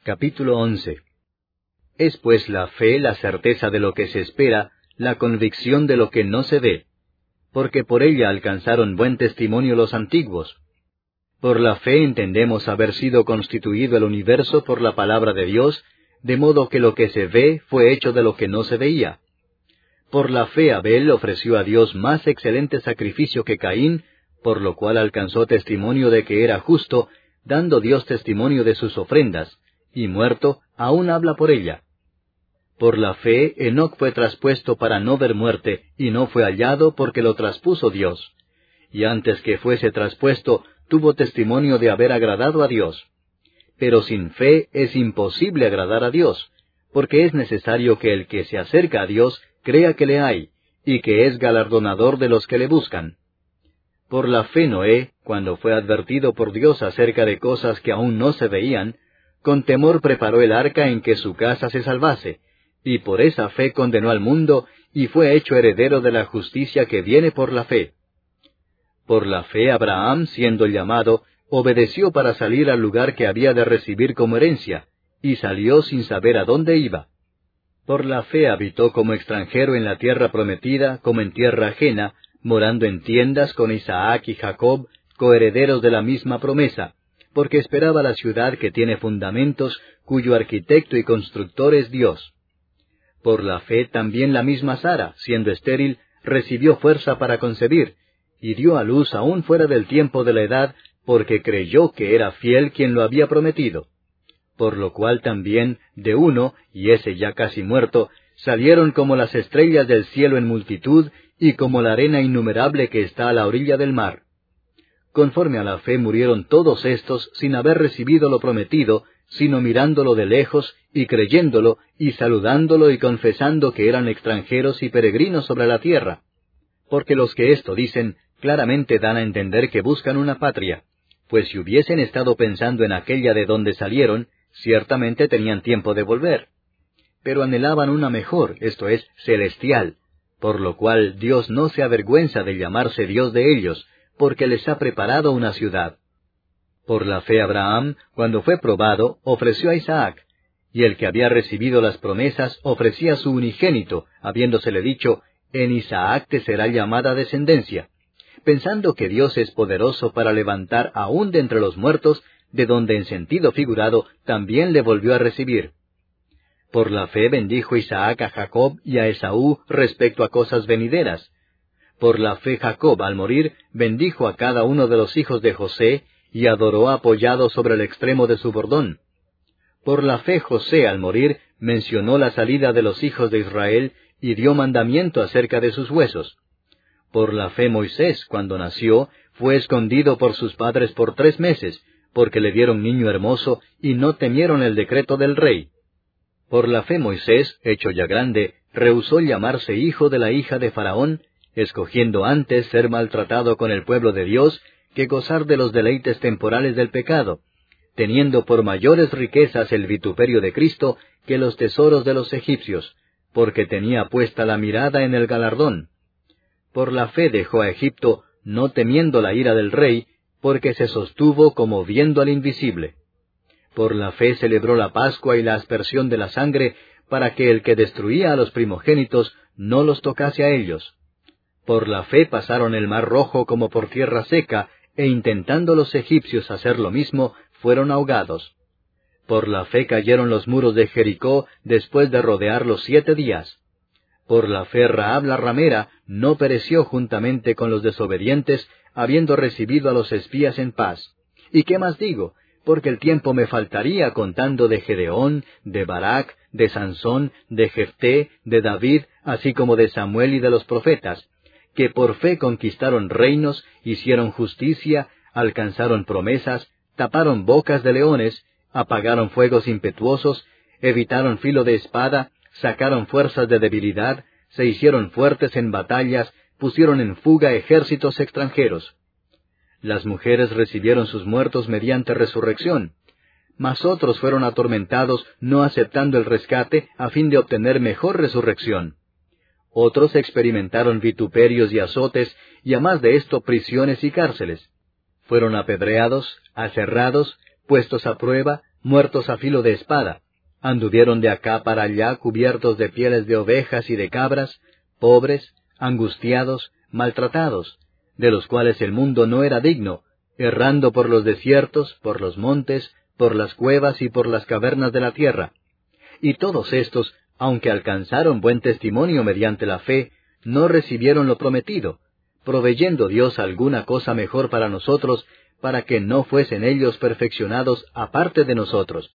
Capítulo 11. Es pues la fe la certeza de lo que se espera, la convicción de lo que no se ve, porque por ella alcanzaron buen testimonio los antiguos. Por la fe entendemos haber sido constituido el universo por la palabra de Dios, de modo que lo que se ve fue hecho de lo que no se veía. Por la fe Abel ofreció a Dios más excelente sacrificio que Caín, por lo cual alcanzó testimonio de que era justo, dando Dios testimonio de sus ofrendas, y muerto, aún habla por ella. Por la fe Enoc fue traspuesto para no ver muerte, y no fue hallado porque lo traspuso Dios. Y antes que fuese traspuesto, tuvo testimonio de haber agradado a Dios. Pero sin fe es imposible agradar a Dios, porque es necesario que el que se acerca a Dios crea que le hay, y que es galardonador de los que le buscan. Por la fe Noé, cuando fue advertido por Dios acerca de cosas que aún no se veían, con temor preparó el arca en que su casa se salvase, y por esa fe condenó al mundo, y fue hecho heredero de la justicia que viene por la fe. Por la fe Abraham, siendo llamado, obedeció para salir al lugar que había de recibir como herencia, y salió sin saber a dónde iba. Por la fe habitó como extranjero en la tierra prometida, como en tierra ajena, morando en tiendas con Isaac y Jacob, coherederos de la misma promesa, porque esperaba la ciudad que tiene fundamentos, cuyo arquitecto y constructor es Dios. Por la fe también la misma Sara, siendo estéril, recibió fuerza para concebir, y dio a luz aún fuera del tiempo de la edad, porque creyó que era fiel quien lo había prometido. Por lo cual también, de uno, y ese ya casi muerto, salieron como las estrellas del cielo en multitud, y como la arena innumerable que está a la orilla del mar. Conforme a la fe murieron todos estos sin haber recibido lo prometido, sino mirándolo de lejos, y creyéndolo, y saludándolo y confesando que eran extranjeros y peregrinos sobre la tierra. Porque los que esto dicen, claramente dan a entender que buscan una patria, pues si hubiesen estado pensando en aquella de donde salieron, ciertamente tenían tiempo de volver. Pero anhelaban una mejor, esto es, celestial, por lo cual Dios no se avergüenza de llamarse Dios de ellos, porque les ha preparado una ciudad. Por la fe Abraham, cuando fue probado, ofreció a Isaac, y el que había recibido las promesas ofrecía su unigénito, habiéndosele dicho, en Isaac te será llamada descendencia, pensando que Dios es poderoso para levantar aún de entre los muertos, de donde en sentido figurado también le volvió a recibir. Por la fe bendijo Isaac a Jacob y a Esaú respecto a cosas venideras. Por la fe Jacob, al morir, bendijo a cada uno de los hijos de José, y adoró apoyado sobre el extremo de su bordón. Por la fe José, al morir, mencionó la salida de los hijos de Israel, y dio mandamiento acerca de sus huesos. Por la fe Moisés, cuando nació, fue escondido por sus padres por 3 meses, porque le dieron niño hermoso, y no temieron el decreto del rey. Por la fe Moisés, hecho ya grande, rehusó llamarse hijo de la hija de Faraón, escogiendo antes ser maltratado con el pueblo de Dios, que gozar de los deleites temporales del pecado, teniendo por mayores riquezas el vituperio de Cristo que los tesoros de los egipcios, porque tenía puesta la mirada en el galardón. Por la fe dejó a Egipto, no temiendo la ira del rey, porque se sostuvo como viendo al invisible. Por la fe celebró la Pascua y la aspersión de la sangre, para que el que destruía a los primogénitos no los tocase a ellos. Por la fe pasaron el mar Rojo como por tierra seca, e intentando los egipcios hacer lo mismo, fueron ahogados. Por la fe cayeron los muros de Jericó después de rodearlos 7 días. Por la fe Rahab la ramera no pereció juntamente con los desobedientes, habiendo recibido a los espías en paz. ¿Y qué más digo? Porque el tiempo me faltaría contando de Gedeón, de Barak, de Sansón, de Jefté, de David, así como de Samuel y de los profetas, que por fe conquistaron reinos, hicieron justicia, alcanzaron promesas, taparon bocas de leones, apagaron fuegos impetuosos, evitaron filo de espada, sacaron fuerzas de debilidad, se hicieron fuertes en batallas, pusieron en fuga ejércitos extranjeros. Las mujeres recibieron sus muertos mediante resurrección, mas otros fueron atormentados no aceptando el rescate a fin de obtener mejor resurrección. Otros experimentaron vituperios y azotes, y a más de esto prisiones y cárceles. Fueron apedreados, aserrados, puestos a prueba, muertos a filo de espada, anduvieron de acá para allá cubiertos de pieles de ovejas y de cabras, pobres, angustiados, maltratados, de los cuales el mundo no era digno, errando por los desiertos, por los montes, por las cuevas y por las cavernas de la tierra. Y todos estos, aunque alcanzaron buen testimonio mediante la fe, no recibieron lo prometido, proveyendo Dios alguna cosa mejor para nosotros, para que no fuesen ellos perfeccionados aparte de nosotros.